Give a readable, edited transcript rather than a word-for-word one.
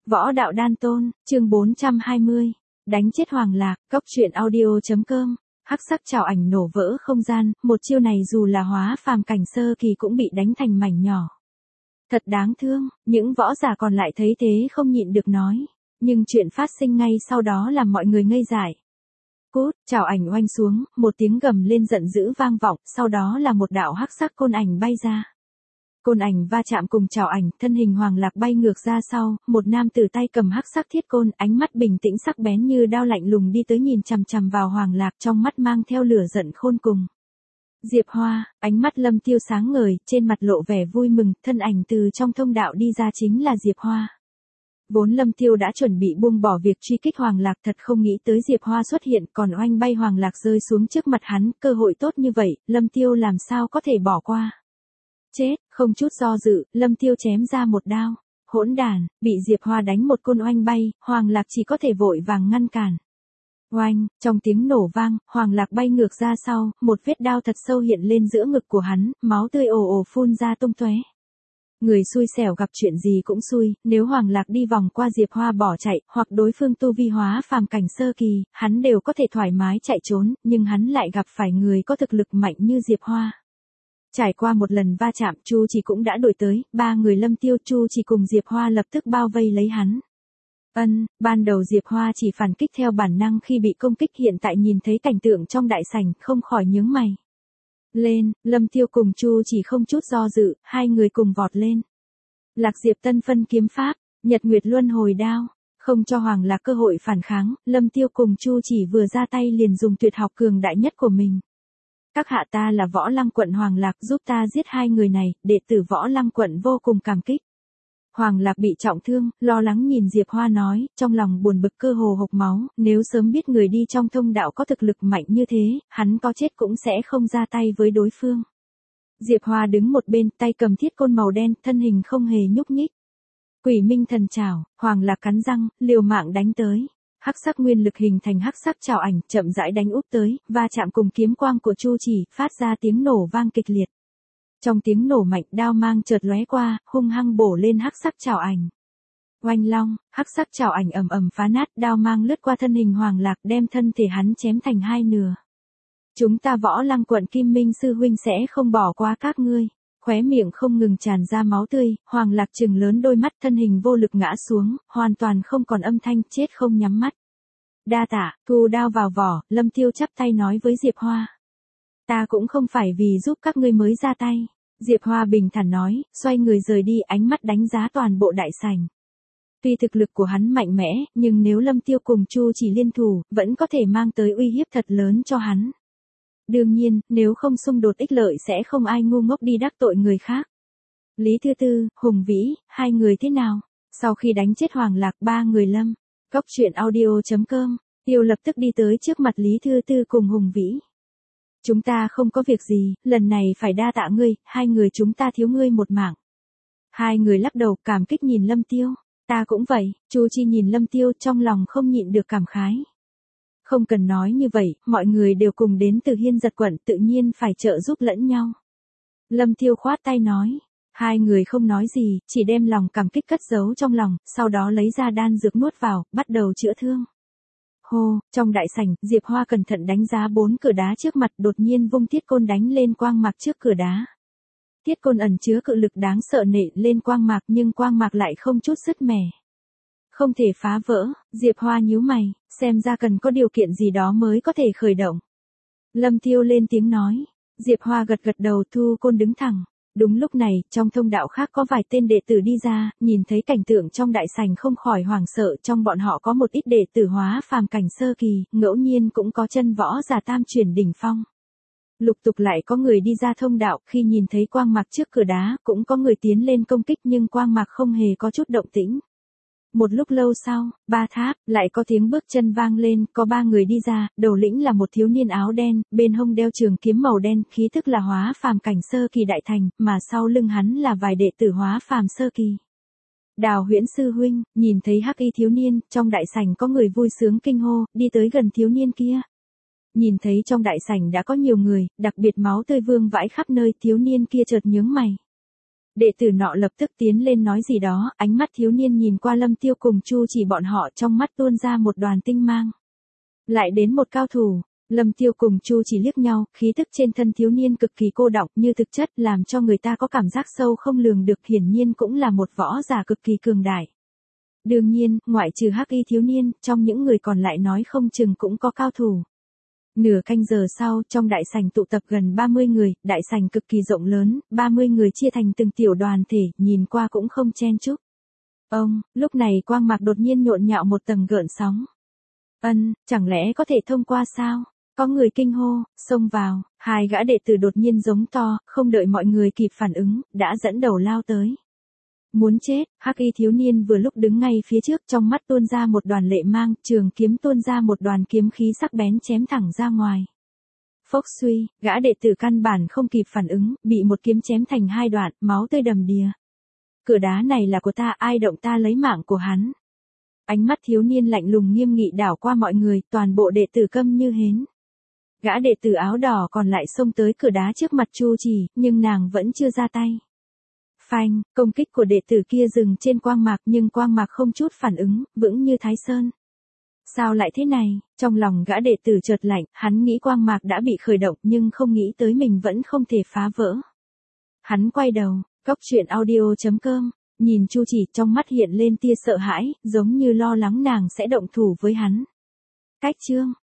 Võ đạo đan tôn, chương 420. Đánh chết Hoàng Lạc, cóc truyện audio.com. Hắc sắc trảo ảnh nổ vỡ không gian, một chiêu này dù là hóa phàm cảnh sơ kỳ cũng bị đánh thành mảnh nhỏ. Thật đáng thương, những võ giả còn lại thấy thế không nhịn được nói. Nhưng chuyện phát sinh ngay sau đó làm mọi người ngây dại. Cút, trảo ảnh oanh xuống, một tiếng gầm lên giận dữ vang vọng, sau đó là một đạo hắc sắc côn ảnh bay ra. Côn ảnh va chạm cùng trảo ảnh, thân hình Hoàng Lạc bay ngược ra sau, một nam tử tay cầm hắc sắc thiết côn, ánh mắt bình tĩnh sắc bén như đao lạnh lùng đi tới nhìn chằm chằm vào Hoàng Lạc, trong mắt mang theo lửa giận khôn cùng. Diệp Hoa, ánh mắt Lâm Tiêu sáng ngời, trên mặt lộ vẻ vui mừng, thân ảnh từ trong thông đạo đi ra chính là Diệp Hoa. Vốn Lâm Tiêu đã chuẩn bị buông bỏ việc truy kích Hoàng Lạc, thật không nghĩ tới Diệp Hoa xuất hiện, còn oanh bay Hoàng Lạc rơi xuống trước mặt hắn, cơ hội tốt như vậy, Lâm Tiêu làm sao có thể bỏ qua. Chết, không chút do dự, Lâm Tiêu chém ra một đao. Hỗn đàn, bị Diệp Hoa đánh một côn oanh bay, Hoàng Lạc chỉ có thể vội vàng ngăn cản. Oanh, trong tiếng nổ vang, Hoàng Lạc bay ngược ra sau, một vết đao thật sâu hiện lên giữa ngực của hắn, máu tươi ồ ồ phun ra tung tóe. Người xui xẻo gặp chuyện gì cũng xui, nếu Hoàng Lạc đi vòng qua Diệp Hoa bỏ chạy, hoặc đối phương tu vi hóa phàm cảnh sơ kỳ, hắn đều có thể thoải mái chạy trốn, nhưng hắn lại gặp phải người có thực lực mạnh như Diệp Hoa. Trải qua một lần va chạm, Chu Chỉ cũng đã đuổi tới, ba người Lâm Tiêu, Chu Chỉ cùng Diệp Hoa lập tức bao vây lấy hắn. Ban đầu Diệp Hoa chỉ phản kích theo bản năng khi bị công kích, hiện tại nhìn thấy cảnh tượng trong đại sảnh, không khỏi nhướng mày. Lên, Lâm Tiêu cùng Chu Chỉ không chút do dự, hai người cùng vọt lên. Lạc Diệp Tân phân kiếm pháp, Nhật Nguyệt Luân hồi đao, không cho Hoàng Lạc cơ hội phản kháng, Lâm Tiêu cùng Chu Chỉ vừa ra tay liền dùng tuyệt học cường đại nhất của mình. Các hạ, ta là Võ Lăng Quận Hoàng Lạc, giúp ta giết hai người này, đệ tử Võ Lăng Quận vô cùng cảm kích. Hoàng Lạc bị trọng thương, lo lắng nhìn Diệp Hoa nói, trong lòng buồn bực cơ hồ hộc máu, nếu sớm biết người đi trong thông đạo có thực lực mạnh như thế, hắn có chết cũng sẽ không ra tay với đối phương. Diệp Hoa đứng một bên, tay cầm thiết côn màu đen, thân hình không hề nhúc nhích. Quỷ Minh Thần Trảo, Hoàng Lạc cắn răng, liều mạng đánh tới. Hắc sắc nguyên lực hình thành hắc sắc trảo ảnh, chậm rãi đánh úp tới, va chạm cùng kiếm quang của Chu Chỉ, phát ra tiếng nổ vang kịch liệt. Trong tiếng nổ mạnh, đao mang chợt lóe qua, hung hăng bổ lên hắc sắc trảo ảnh. Oanh long, hắc sắc trảo ảnh ầm ầm phá nát, đao mang lướt qua thân hình Hoàng Lạc, đem thân thể hắn chém thành hai nửa. Chúng ta Võ Lăng Quận Kim Minh sư huynh sẽ không bỏ qua các ngươi. Khóe miệng không ngừng tràn ra máu tươi, Hoàng Lạc trừng lớn đôi mắt, thân hình vô lực ngã xuống, hoàn toàn không còn âm thanh, chết không nhắm mắt. Đa tạ, thu đao vào vỏ, Lâm Tiêu chắp tay nói với Diệp Hoa. Ta cũng không phải vì giúp các ngươi mới ra tay. Diệp Hoa bình thản nói, xoay người rời đi, ánh mắt đánh giá toàn bộ đại sảnh. Tuy thực lực của hắn mạnh mẽ, nhưng nếu Lâm Tiêu cùng Chu Chỉ liên thủ, vẫn có thể mang tới uy hiếp thật lớn cho hắn. Đương nhiên, nếu không xung đột ích lợi sẽ không ai ngu ngốc đi đắc tội người khác. Lý Thư Tư, Hùng Vĩ, hai người thế nào? Sau khi đánh chết Hoàng Lạc, ba người Lâm, cóc truyện audio.com, Tiêu lập tức đi tới trước mặt Lý Thư Tư cùng Hùng Vĩ. Chúng ta không có việc gì, lần này phải đa tạ ngươi, hai người chúng ta thiếu ngươi một mạng. Hai người lắc đầu cảm kích nhìn Lâm Tiêu, ta cũng vậy, Chu Chi nhìn Lâm Tiêu trong lòng không nhịn được cảm khái. Không cần nói như vậy, mọi người đều cùng đến từ Hiên Giật Quận, tự nhiên phải trợ giúp lẫn nhau. Lâm Tiêu khoát tay nói, hai người không nói gì, chỉ đem lòng cảm kích cất giấu trong lòng, sau đó lấy ra đan dược nuốt vào, bắt đầu chữa thương. Hô, trong đại sảnh, Diệp Hoa cẩn thận đánh giá 4 cửa đá trước mặt, đột nhiên vung thiết côn đánh lên quang mạc trước cửa đá. Thiết côn ẩn chứa cự lực đáng sợ nện lên quang mạc, nhưng quang mạc lại không chút sứt mẻ. Không thể phá vỡ, Diệp Hoa nhíu mày, xem ra cần có điều kiện gì đó mới có thể khởi động. Lâm Tiêu lên tiếng nói, Diệp Hoa gật gật đầu, thu côn đứng thẳng. Đúng lúc này, trong thông đạo khác có vài tên đệ tử đi ra, nhìn thấy cảnh tượng trong đại sảnh không khỏi hoảng sợ, trong bọn họ có một ít đệ tử hóa phàm cảnh sơ kỳ, ngẫu nhiên cũng có chân võ giả tam chuyển đỉnh phong. Lục tục lại có người đi ra thông đạo, khi nhìn thấy quang mạc trước cửa đá, cũng có người tiến lên công kích nhưng quang mạc không hề có chút động tĩnh. Một lúc lâu sau, ba tháp, lại có tiếng bước chân vang lên, có ba người đi ra, đầu lĩnh là một thiếu niên áo đen, bên hông đeo trường kiếm màu đen, khí thức là hóa phàm cảnh sơ kỳ đại thành, mà sau lưng hắn là vài đệ tử hóa phàm sơ kỳ. Đào Huyễn sư huynh, nhìn thấy hắc y thiếu niên, trong đại sảnh có người vui sướng kinh hô, đi tới gần thiếu niên kia. Nhìn thấy trong đại sảnh đã có nhiều người, đặc biệt máu tươi vương vãi khắp nơi, thiếu niên kia chợt nhướng mày. Đệ tử nọ lập tức tiến lên nói gì đó, ánh mắt thiếu niên nhìn qua Lâm Tiêu cùng Chu Chỉ bọn họ, trong mắt tuôn ra một đoàn tinh mang. Lại đến một cao thủ. Lâm Tiêu cùng Chu Chỉ liếc nhau, khí tức trên thân thiếu niên cực kỳ cô đọng như thực chất, làm cho người ta có cảm giác sâu không lường được, hiển nhiên cũng là một võ giả cực kỳ cường đại. Đương nhiên, ngoại trừ hắc y thiếu niên, trong những người còn lại nói không chừng cũng có cao thủ. Nửa canh giờ sau, trong đại sảnh tụ tập gần 30 người, đại sảnh cực kỳ rộng lớn, 30 người chia thành từng tiểu đoàn thể, nhìn qua cũng không chen chúc. Lúc này quang mạc đột nhiên nhộn nhạo một tầng gợn sóng. Chẳng lẽ có thể thông qua sao? Có người kinh hô, xông vào, hai gã đệ tử đột nhiên giống to, không đợi mọi người kịp phản ứng, đã dẫn đầu lao tới. Muốn chết, hắc y thiếu niên vừa lúc đứng ngay phía trước, trong mắt tuôn ra một đoàn lệ mang, trường kiếm tuôn ra một đoàn kiếm khí sắc bén chém thẳng ra ngoài. Phốc suy, gã đệ tử căn bản không kịp phản ứng, bị một kiếm chém thành hai đoạn, máu tươi đầm đìa. Cửa đá này là của ta, ai động ta lấy mạng của hắn. Ánh mắt thiếu niên lạnh lùng nghiêm nghị đảo qua mọi người, toàn bộ đệ tử câm như hến. Gã đệ tử áo đỏ còn lại xông tới cửa đá trước mặt Chu Chỉ, nhưng nàng vẫn chưa ra tay. Phanh, công kích của đệ tử kia dừng trên quang mạc, nhưng quang mạc không chút phản ứng, vững như Thái Sơn. Sao lại thế này? Trong lòng gã đệ tử chợt lạnh, hắn nghĩ quang mạc đã bị khởi động nhưng không nghĩ tới mình vẫn không thể phá vỡ. Hắn quay đầu, Cốc Truyện Audio.com, nhìn Chu Chỉ, trong mắt hiện lên tia sợ hãi, giống như lo lắng nàng sẽ động thủ với hắn. Cách chương